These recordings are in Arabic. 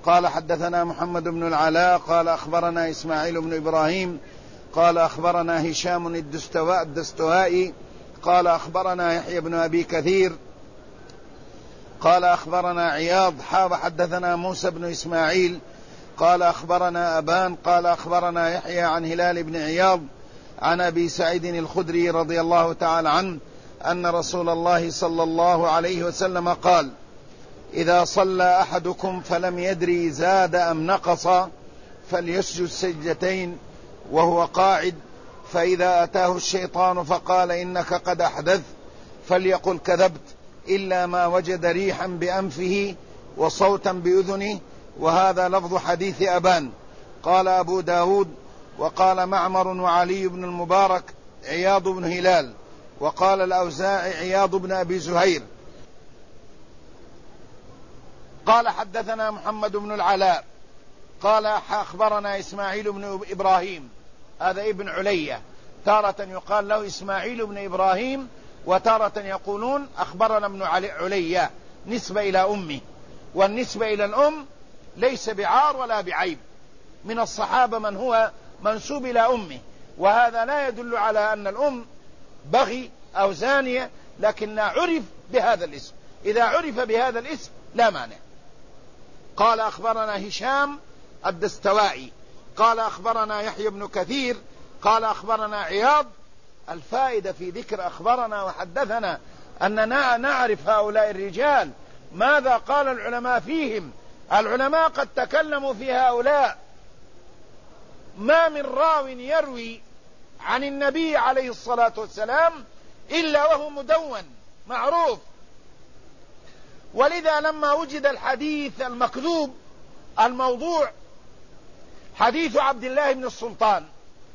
قال حدثنا محمد بن العلاء قال أخبرنا إسماعيل بن إبراهيم قال أخبرنا هشام الدستوائي قال أخبرنا يحيى بن أبي كثير قال أخبرنا عياض حدثنا موسى بن إسماعيل قال أخبرنا أبان قال أخبرنا يحيى عن هلال بن عياض عن أبي سعيد الخدري رضي الله تعالى عنه أن رسول الله صلى الله عليه وسلم قال: إذا صلى أحدكم فلم يدري زاد أم نقص فليسجد سجدتين وهو قاعد، فإذا أتاه الشيطان فقال إنك قد أحدث فليقل كذبت، إلا ما وجد ريحا بأنفه وصوتا بأذنه. وهذا لفظ حديث أبان. قال أبو داود: وقال معمر وعلي بن المبارك عياض بن هلال، وقال الأوزاعي عياض بن أبي زهير. قال حدثنا محمد بن العلاء قال أخبرنا إسماعيل بن إبراهيم، هذا ابن علية، تارة يقال له إسماعيل بن إبراهيم وتارة يقولون أخبرنا ابن علية، نسبة إلى أمه، والنسبة إلى الأم ليس بعار ولا بعيب. من الصحابة من هو منسوب إلى أمه، وهذا لا يدل على أن الأم بغي أو زانية، لكن عرف بهذا الاسم، إذا عرف بهذا الاسم لا مانع. قال أخبرنا هشام الدستوائي قال أخبرنا يحيى بن كثير قال أخبرنا عياض. الفائدة في ذكر أخبرنا وحدثنا أننا نعرف هؤلاء الرجال ماذا قال العلماء فيهم. العلماء قد تكلموا في هؤلاء، ما من راو يروي عن النبي عليه الصلاة والسلام إلا وهو مدون معروف. ولذا لما وجد الحديث المكذوب الموضوع حديث عبد الله بن السلطان،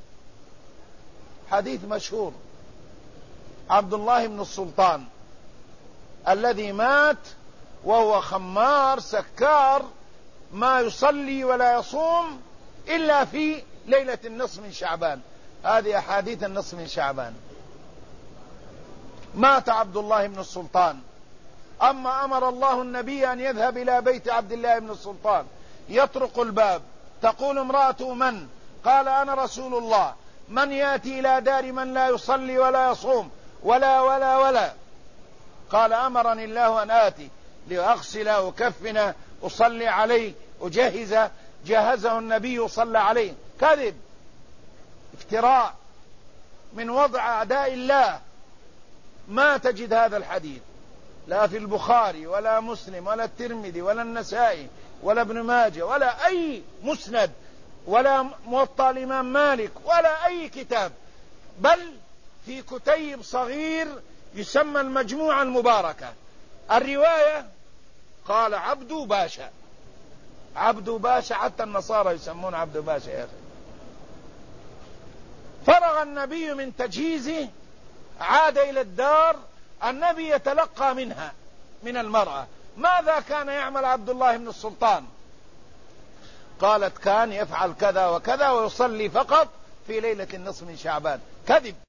حديث مشهور، عبد الله بن السلطان الذي مات وهو خمار سكار، ما يصلي ولا يصوم إلا في ليلة النصف من شعبان. هذه أحاديث النصف من شعبان. مات عبد الله بن السلطان، أما أمر الله النبي أن يذهب إلى بيت عبد الله بن السلطان، يطرق الباب، تقول امرأة: من؟ قال: أنا رسول الله. من يأتي إلى دار من لا يصلي ولا يصوم ولا ولا ولا؟ قال: أمرني الله أن آتي لأغسل وكفن أصلي عليه أجهز. جهزه النبي صلى عليه. كذب، افتراء من وضع أعداء الله. ما تجد هذا الحديث لا في البخاري ولا مسلم ولا الترمذي ولا النسائي ولا ابن ماجه ولا أي مسند ولا موطأ الإمام مالك ولا أي كتاب، بل في كتيب صغير يسمى المجموعة المباركة. الرواية قال عبد باشا، عبد باشا، حتى النصارى يسمون عبد باشا يا أخي. فرغ النبي من تجهيزه، عاد إلى الدار، النبي يتلقى منها من المرأة. ماذا كان يعمل عبد الله بن السلطان؟ قالت: كان يفعل كذا وكذا ويصلي فقط في ليلة النصف من شعبان. كذب.